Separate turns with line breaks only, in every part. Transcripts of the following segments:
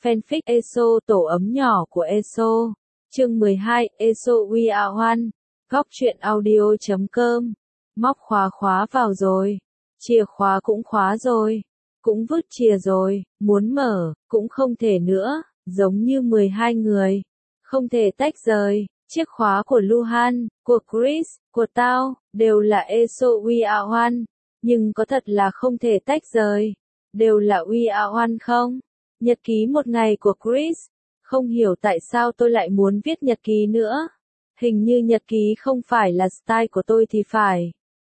Fanfic ESO tổ ấm nhỏ của ESO. Chương 12, ESO We Are One. Góc truyện audio.com. Móc khóa vào rồi. Chìa khóa cũng khóa rồi. Cũng vứt chìa rồi, muốn mở, cũng không thể nữa, giống như 12 người. Không thể tách rời, chiếc khóa của Luhan, của Chris, của tao, đều là ESO We Are One. Nhưng có thật là không thể tách rời. Đều là We Are One không? Nhật ký một ngày của Chris. Không hiểu tại sao tôi lại muốn viết nhật ký nữa. Hình như nhật ký không phải là style của tôi thì phải.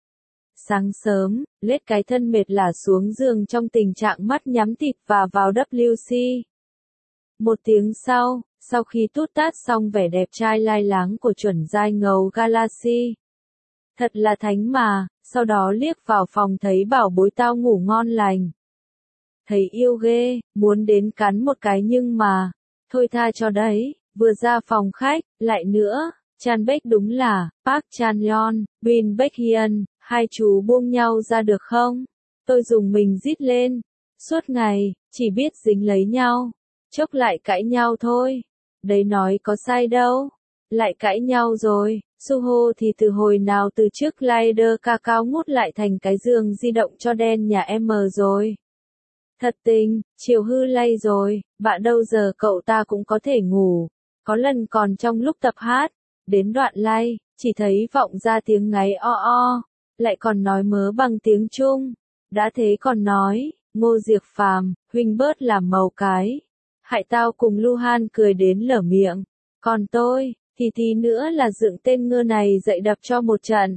Sáng sớm, lết cái thân mệt lả xuống giường trong tình trạng mắt nhắm tịt và vào WC. Một tiếng sau khi tút tát xong vẻ đẹp trai lai láng của chuẩn giai ngầu Galaxy. Thật là thánh mà, sau đó liếc vào phòng thấy bảo bối tao ngủ ngon lành. Thấy yêu ghê, muốn đến cắn một cái nhưng mà, thôi tha cho đấy, vừa ra phòng khách, lại nữa, Chan Baek đúng là, Park Chan Yeon, Bin Baek Hyun, hai chú buông nhau ra được không? Tôi dùng mình rít lên, suốt ngày, chỉ biết dính lấy nhau, chốc lại cãi nhau thôi, đấy nói có sai đâu, lại cãi nhau rồi, Suho thì từ hồi nào từ trước Glider Kakao ngút lại thành cái giường di động cho đen nhà M rồi. Thật tình, chiều hư lay rồi, bạn đâu giờ cậu ta cũng có thể ngủ. Có lần còn trong lúc tập hát, đến đoạn lay, chỉ thấy vọng ra tiếng ngáy o, lại còn nói mớ bằng tiếng Trung. Đã thế còn nói, Ngô Diệc Phàm, huynh bớt làm màu cái. Hại tao cùng Luhan cười đến lở miệng. Còn tôi, thì tí nữa là dựng tên ngơ này dậy đập cho một trận.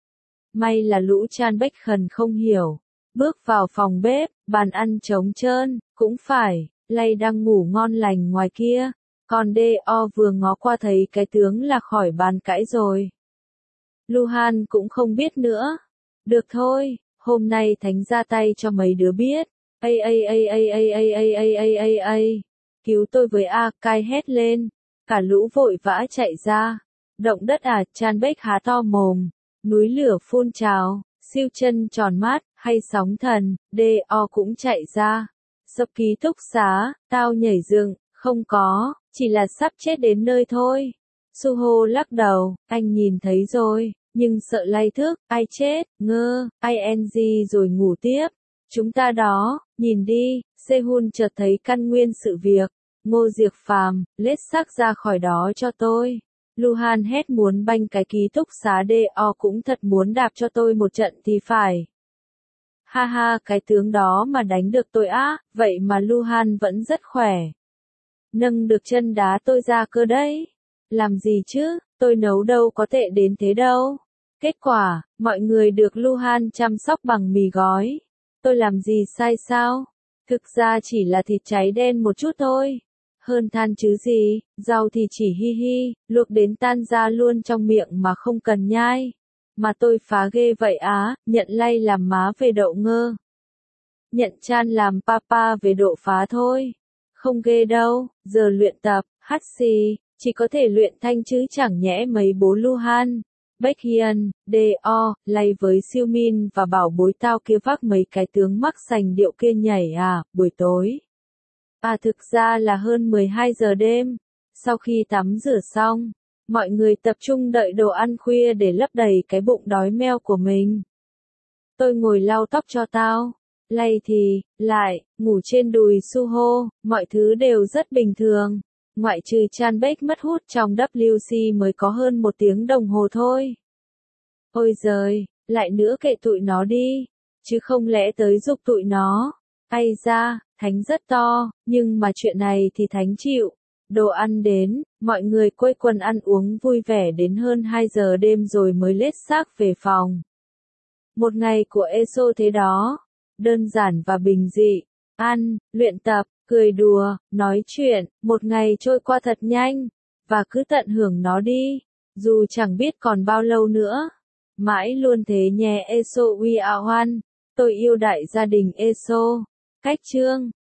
May là lũ Chan Baek khẩn không hiểu. Bước vào phòng bếp, bàn ăn trống trơn, cũng phải, Lay đang ngủ ngon lành ngoài kia, còn D.O vừa ngó qua thấy cái tướng là khỏi bàn cãi rồi. Luhan cũng không biết nữa. Được thôi, hôm nay Thánh ra tay cho mấy đứa biết. Cứu tôi với A, cai hét lên. Cả lũ vội vã chạy ra. Động đất à, Chan Baek há to mồm. Núi lửa phun trào, siêu chân tròn mắt, hay sóng thần, D.O cũng chạy ra. Sập ký túc xá, tao nhảy dựng, không có, chỉ là sắp chết đến nơi thôi. Suho lắc đầu, anh nhìn thấy rồi, nhưng sợ Lay thức, ai chết, ing rồi ngủ tiếp. Chúng ta đó, nhìn đi, Sehun chợt thấy căn nguyên sự việc. Ngô Diệc Phàm, lết xác ra khỏi đó cho tôi. Luhan hét muốn banh cái ký túc xá D.O cũng thật muốn đạp cho tôi một trận thì phải. Ha ha, cái tướng đó mà đánh được tôi á, vậy mà Luhan vẫn rất khỏe. Nâng được chân đá tôi ra cơ đấy. Làm gì chứ, tôi nấu đâu có tệ đến thế đâu. Kết quả, mọi người được Luhan chăm sóc bằng mì gói. Tôi làm gì sai sao? Thực ra chỉ là thịt cháy đen một chút thôi. Hơn than chứ gì, rau thì chỉ hi, luộc đến tan ra luôn trong miệng mà không cần nhai. Mà tôi phá ghê vậy á, nhận Lay làm má về đậu ngơ. Nhận Chan làm papa về độ phá thôi. Không ghê đâu, giờ luyện tập, hát xì, chỉ có thể luyện thanh chứ chẳng nhẽ mấy bố Luhan, Baek Hyun, D.O, Lay với Siêu Min và bảo bối tao kia vác mấy cái tướng mắc sành điệu kia nhảy à, buổi tối. À thực ra là hơn 12 giờ đêm, sau khi tắm rửa xong, mọi người tập trung đợi đồ ăn khuya để lấp đầy cái bụng đói meo của mình. Tôi ngồi lau tóc cho tao, Lay thì, lại, ngủ trên đùi Suho, mọi thứ đều rất bình thường, ngoại trừ Chan Baek mất hút trong WC mới có hơn 1 tiếng đồng hồ thôi. Ôi giời, lại nữa kệ tụi nó đi, chứ không lẽ tới giục tụi nó. Ai ra, Thánh rất to, nhưng mà chuyện này thì Thánh chịu. Đồ ăn đến, mọi người quây quần ăn uống vui vẻ đến hơn 2 giờ đêm rồi mới lết xác về phòng. Một ngày của ESO thế đó, đơn giản và bình dị, ăn, luyện tập, cười đùa, nói chuyện, một ngày trôi qua thật nhanh, và cứ tận hưởng nó đi, dù chẳng biết còn bao lâu nữa. Mãi luôn thế nhé ESO We Are One, tôi yêu đại gia đình ESO. Cách chương